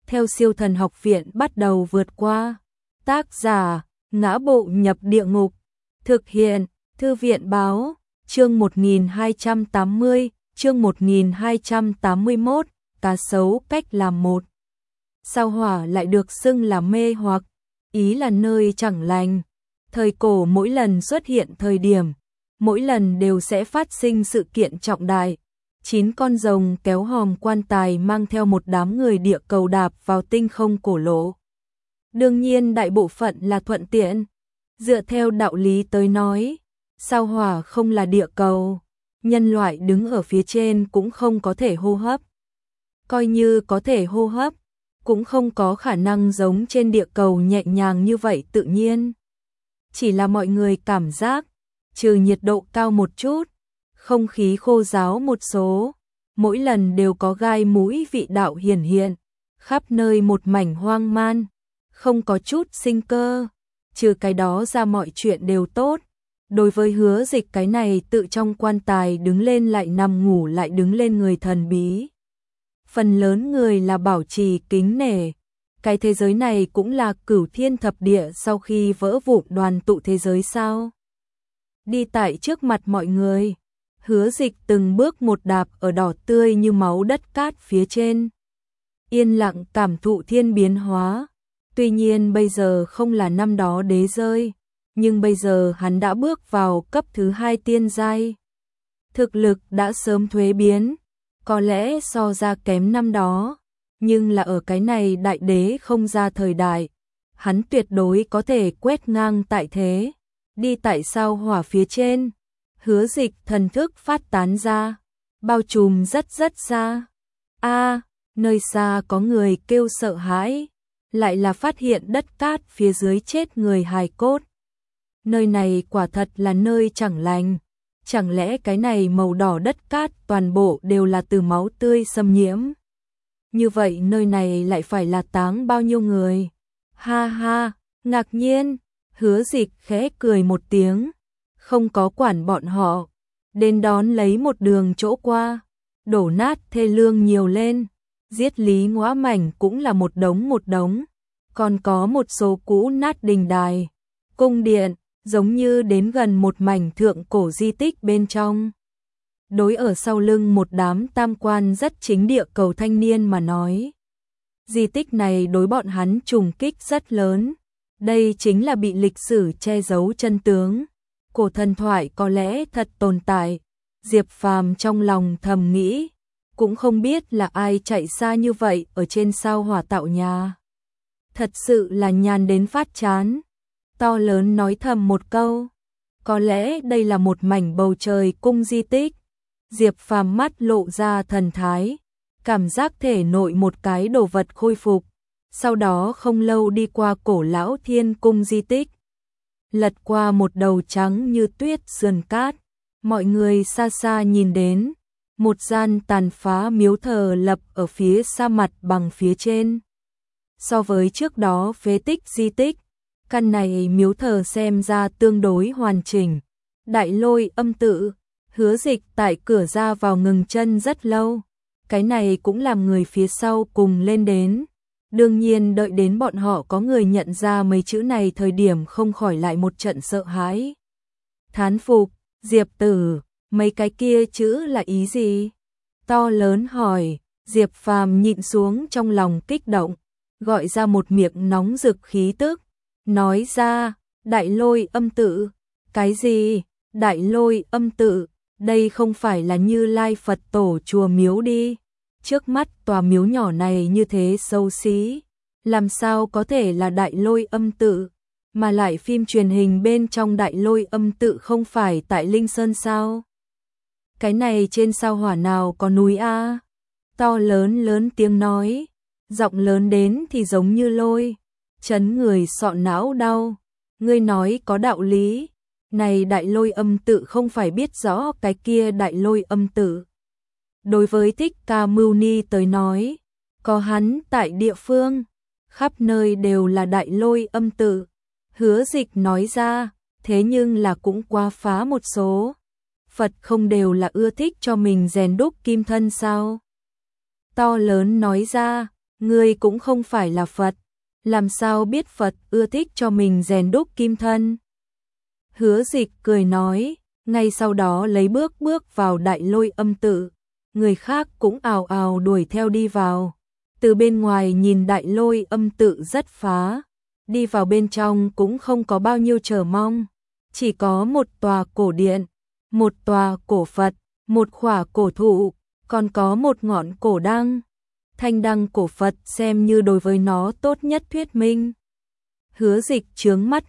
theo Siêu Thần Học Viện bắt đầu vượt qua. Tác giả: Ngã Bộ Nhập Địa Ngục. Thực hiện: Thư viện báo. Chương 1280, chương 1281, cá sấu cách làm một. Sao Hỏa lại được xưng là mê hoặc, ý là nơi chẳng lành. Thời cổ mỗi lần xuất hiện thời điểm, mỗi lần đều sẽ phát sinh sự kiện trọng đại. 9 con rồng kéo hòm quan tài mang theo một đám người địa cầu đạp vào tinh không cổ lỗ. Đương nhiên đại bộ phận là thuận tiện. Dựa theo đạo lý tới nói, sao Hỏa không là địa cầu, nhân loại đứng ở phía trên cũng không có thể hô hấp. Coi như có thể hô hấp, cũng không có khả năng giống trên địa cầu nhẹ nhàng như vậy tự nhiên. Chỉ là mọi người cảm giác, trừ nhiệt độ cao một chút, không khí khô ráo một số, mỗi lần đều có gai mũi vị đạo hiển hiện, khắp nơi một mảnh hoang man, không có chút sinh cơ, trừ cái đó ra mọi chuyện đều tốt. Đối với Hứa Dịch cái này tự trong quan tài đứng lên lại nằm ngủ lại đứng lên người thần bí, phần lớn người là bảo trì kính nể. Cái thế giới này cũng là Cửu Thiên Thập Địa sau khi vỡ vụn đoàn tụ thế giới sao? Đi tại trước mặt mọi người, Hứa Dịch từng bước một đạp ở đỏ tươi như máu đất cát phía trên, yên lặng cảm thụ thiên biến hóa. Tuy nhiên bây giờ không là năm đó đế rơi, nhưng bây giờ hắn đã bước vào cấp thứ 2 tiên giai. Thực lực đã sớm thuế biến, có lẽ so ra kém năm đó, nhưng là ở cái này đại đế không ra thời đại, hắn tuyệt đối có thể quét ngang tại thế. Đi tại sao Hỏa phía trên, Hứa Dịch thần thức phát tán ra, bao trùm rất xa. Nơi xa có người kêu sợ hãi, lại là phát hiện đất cát phía dưới chết người hài cốt. Nơi này quả thật là nơi chẳng lành, chẳng lẽ cái này màu đỏ đất cát toàn bộ đều là từ máu tươi xâm nhiễm? Như vậy nơi này lại phải là táng bao nhiêu người? Ha ha, ngạc nhiên, Hứa Dịch khẽ cười một tiếng, không có quản bọn họ, đến đón lấy một đường chỗ qua, đổ nát thê lương nhiều lên, giết lý ngõa mảnh cũng là một đống, còn có một số cũ nát đình đài, cung điện, giống như đến gần một mảnh thượng cổ di tích bên trong. Đối ở sau lưng một đám tam quan rất chính địa cầu thanh niên mà nói, di tích này đối bọn hắn trùng kích rất lớn. Đây chính là bị lịch sử che giấu chân tướng, cổ thần thoại có lẽ thật tồn tại. Diệp Phàm trong lòng thầm nghĩ, cũng không biết là ai chạy xa như vậy ở trên sao Hỏa tạo nhà. Thật sự là nhàn đến phát chán. To lớn nói thầm một câu, có lẽ đây là một mảnh bầu trời cung di tích. Diệp Phàm mắt lộ ra thần thái, cảm giác thể nội một cái đồ vật khôi phục. Sau đó không lâu đi qua cổ lão thiên cung di tích, lật qua một đầu trắng như tuyết sườn cát, mọi người xa xa nhìn đến, một gian tàn phá miếu thờ lập ở phía sa mặt bằng phía trên. So với trước đó phế tích di tích, căn này miếu thờ xem ra tương đối hoàn chỉnh. Đại Lôi Âm tự, Hứa Dịch tại cửa ra vào ngừng chân rất lâu, cái này cũng làm người phía sau cùng lên đến. Đương nhiên đợi đến bọn họ có người nhận ra mấy chữ này thời điểm không khỏi lại một trận sợ hãi. Thán phục, Diệp tử, mấy cái kia chữ là ý gì? To lớn hỏi. Diệp Phàm nhịn xuống trong lòng kích động, gọi ra một miệng nóng rực khí tức, nói ra, Đại Lôi Âm tự. Cái gì? Đại Lôi Âm tự, đây không phải là Như Lai Phật tổ chùa miếu đi. Trước mắt tòa miếu nhỏ này như thế xấu xí, làm sao có thể là Đại Lôi Âm tự, mà lại phim truyền hình bên trong Đại Lôi Âm tự không phải tại Linh Sơn sao? Cái này trên sao Hỏa nào có núi a? To lớn tiếng nói, giọng lớn đến thì giống như lôi, chấn người sọ não đau. Ngươi nói có đạo lý, này Đại Lôi Âm tự không phải biết rõ cái kia Đại Lôi Âm tự. Đối với Thích Ca Mâu Ni tới nói, có hắn tại địa phương, khắp nơi đều là Đại Lôi Âm tự. Hứa Dịch nói ra, thế nhưng là cũng quá phá một số. Phật không đều là ưa thích cho mình rèn đúc kim thân sao? To lớn nói ra, ngươi cũng không phải là Phật, làm sao biết Phật ưa thích cho mình rèn đúc kim thân. Hứa Dịch cười nói, ngay sau đó lấy bước vào Đại Lôi Âm tự, người khác cũng ào ào đuổi theo đi vào. Từ bên ngoài nhìn Đại Lôi Âm tự rất phá, đi vào bên trong cũng không có bao nhiêu chờ mong, chỉ có một tòa cổ điện, một tòa cổ Phật, một khỏa cổ thụ, còn có một ngọn cổ đăng. Thanh đăng cổ Phật xem như đối với nó tốt nhất thuyết minh. Hứa Dịch chướng mắt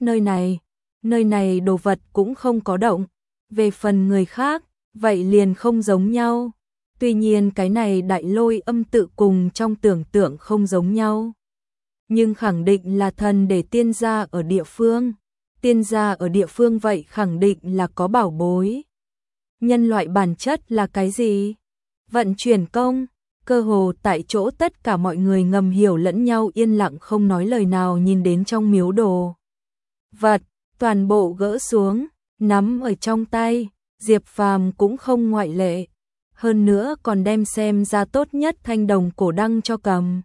nơi này đồ vật cũng không có động, về phần người khác, vậy liền không giống nhau. Tuy nhiên cái này Đại Lôi Âm tự cùng trong tưởng tượng không giống nhau. Nhưng khẳng định là thần để tiên gia ở địa phương. Tiên gia ở địa phương vậy khẳng định là có bảo bối. Nhân loại bản chất là cái gì? Vận chuyển công. Cơ hồ tại chỗ tất cả mọi người ngầm hiểu lẫn nhau yên lặng không nói lời nào nhìn đến trong miếu đồ vật, toàn bộ gỡ xuống, nắm ở trong tay, Diệp Phàm cũng không ngoại lệ. Hơn nữa còn đem xem ra tốt nhất thanh đồng cổ đăng cho cầm.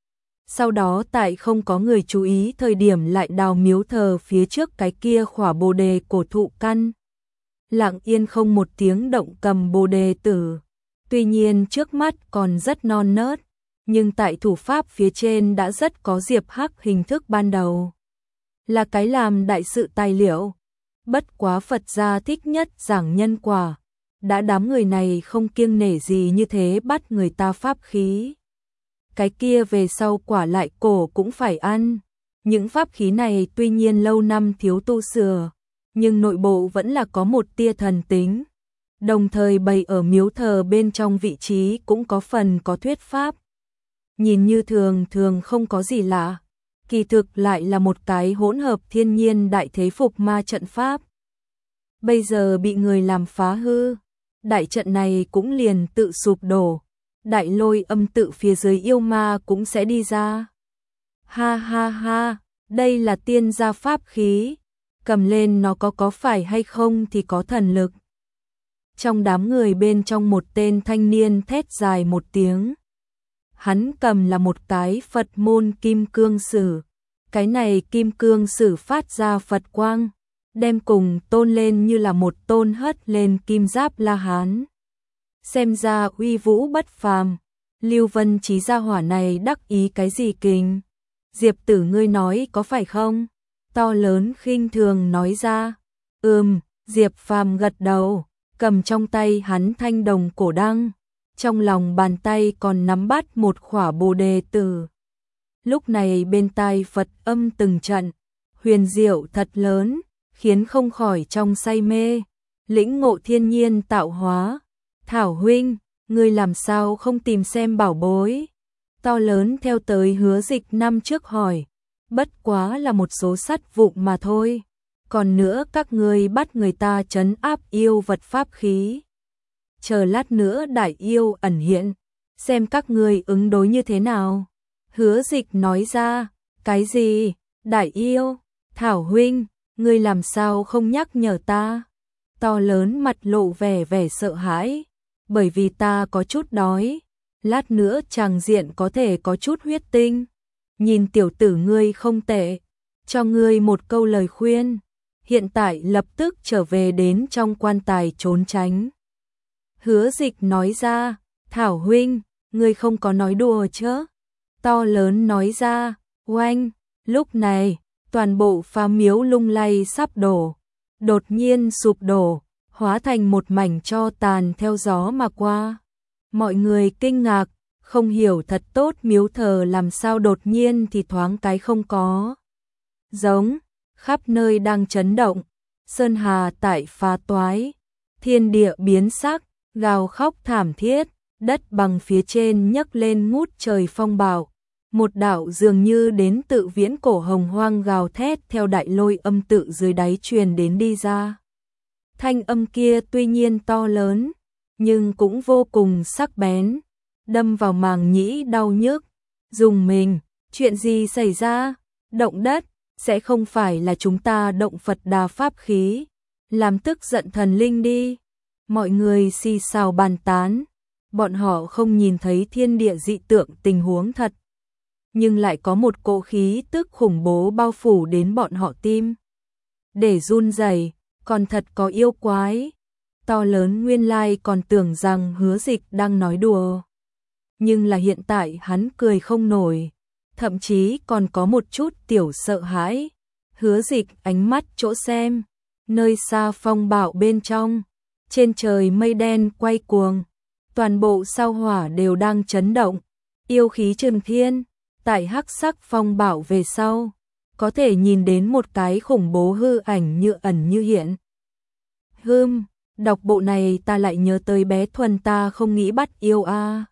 Sau đó tại không có người chú ý thời điểm lại đào miếu thờ phía trước cái kia khỏa bồ đề cổ thụ căn. Lặng yên không một tiếng động cầm bồ đề tử. Tuy nhiên trước mắt còn rất non nớt, nhưng tại thủ pháp phía trên đã rất có Diệp Hắc hình thức ban đầu. Là cái làm đại sự tài liệu. Bất quá Phật gia thích nhất giảng nhân quả. Đã đám người này không kiêng nể gì như thế bắt người ta pháp khí. Cái kia về sau quả lại cổ cũng phải ăn. Những pháp khí này tuy nhiên lâu năm thiếu tu sửa, nhưng nội bộ vẫn là có một tia thần tính. Đồng thời bày ở miếu thờ bên trong vị trí cũng có phần có thuyết pháp. Nhìn như thường không có gì lạ, kỳ thực lại là một cái hỗn hợp thiên nhiên đại thế phục ma trận pháp. Bây giờ bị người làm phá hư, đại trận này cũng liền tự sụp đổ, Đại Lôi Âm tự phía dưới yêu ma cũng sẽ đi ra. Ha ha ha, đây là tiên gia pháp khí, cầm lên nó có phải hay không thì có thần lực. Trong đám người bên trong một tên thanh niên thét dài một tiếng. Hắn cầm là một cái Phật môn kim cương sử. Cái này kim cương sử phát ra Phật quang, đem cùng tôn lên như là một tôn hất lên kim giáp La Hán. Xem ra uy vũ bất phàm. Lưu Vân Chí gia hỏa này đắc ý cái gì kình? Diệp tử ngươi nói có phải không? To lớn khinh thường nói ra. Diệp Phàm gật đầu, cầm trong tay hắn thanh đồng cổ đăng, trong lòng bàn tay còn nắm bắt một khỏa bồ đề tử. Lúc này bên tai Phật âm từng trận, huyền diệu thật lớn, khiến không khỏi trong say mê, lĩnh ngộ thiên nhiên tạo hóa. Thảo huynh, ngươi làm sao không tìm xem bảo bối? To lớn theo tới Hứa Dịch năm trước hỏi, bất quá là một số sắt vụn mà thôi. Còn nữa các ngươi bắt người ta trấn áp yêu vật pháp khí. Chờ lát nữa đại yêu ẩn hiện, xem các ngươi ứng đối như thế nào. Hứa Dịch nói ra, cái gì? Đại yêu? Thảo huynh, ngươi làm sao không nhắc nhở ta? To lớn mặt lộ vẻ sợ hãi, bởi vì ta có chút đói, lát nữa tràng diện có thể có chút huyết tinh. Nhìn tiểu tử ngươi không tệ, cho ngươi một câu lời khuyên, hiện tại lập tức trở về đến trong quan tài trốn tránh. Hứa Dịch nói ra, Thảo huynh, ngươi không có nói đùa chứ? To lớn nói ra, oanh, lúc này, toàn bộ phá miếu lung lay sắp đổ, đột nhiên sụp đổ, hóa thành một mảnh tro tàn theo gió mà qua. Mọi người kinh ngạc, không hiểu thật tốt miếu thờ làm sao đột nhiên thì thoáng cái không có. Giống, khắp nơi đang chấn động, sơn hà tại phá toái, thiên địa biến sắc, gào khóc thảm thiết, đất bằng phía trên nhấc lên ngút trời phong bạo. Một đạo dường như đến tự viễn cổ hồng hoang gào thét theo Đại Lôi Âm tự dưới đáy truyền đến đi ra. Thanh âm kia tuy nhiên to lớn, nhưng cũng vô cùng sắc bén, đâm vào màng nhĩ đau nhức. Dùng mình, chuyện gì xảy ra? Động đất, sẽ không phải là chúng ta động Phật Đà pháp khí, làm tức giận thần linh đi. Mọi người xì xào bàn tán, bọn họ không nhìn thấy thiên địa dị tượng tình huống thật. nhưng lại có một cỗ khí tức khủng bố bao phủ đến bọn họ tim. Để run rẩy, còn thật có yêu quái. To lớn nguyên lai còn tưởng rằng Hứa Dịch đang nói đùa. Nhưng là hiện tại hắn cười không nổi, thậm chí còn có một chút tiểu sợ hãi. Hứa Dịch ánh mắt chỗ xem, nơi xa phong bạo bên trong, trên trời mây đen quay cuồng, toàn bộ sao hỏa đều đang chấn động, yêu khí trừng thiên. Tại hắc sắc phong bạo về sau, có thể nhìn đến một cái khủng bố hư ảnh như ẩn như hiện. Đọc bộ này ta lại nhớ tới bé Thuần ta không nghĩ bắt yêu a.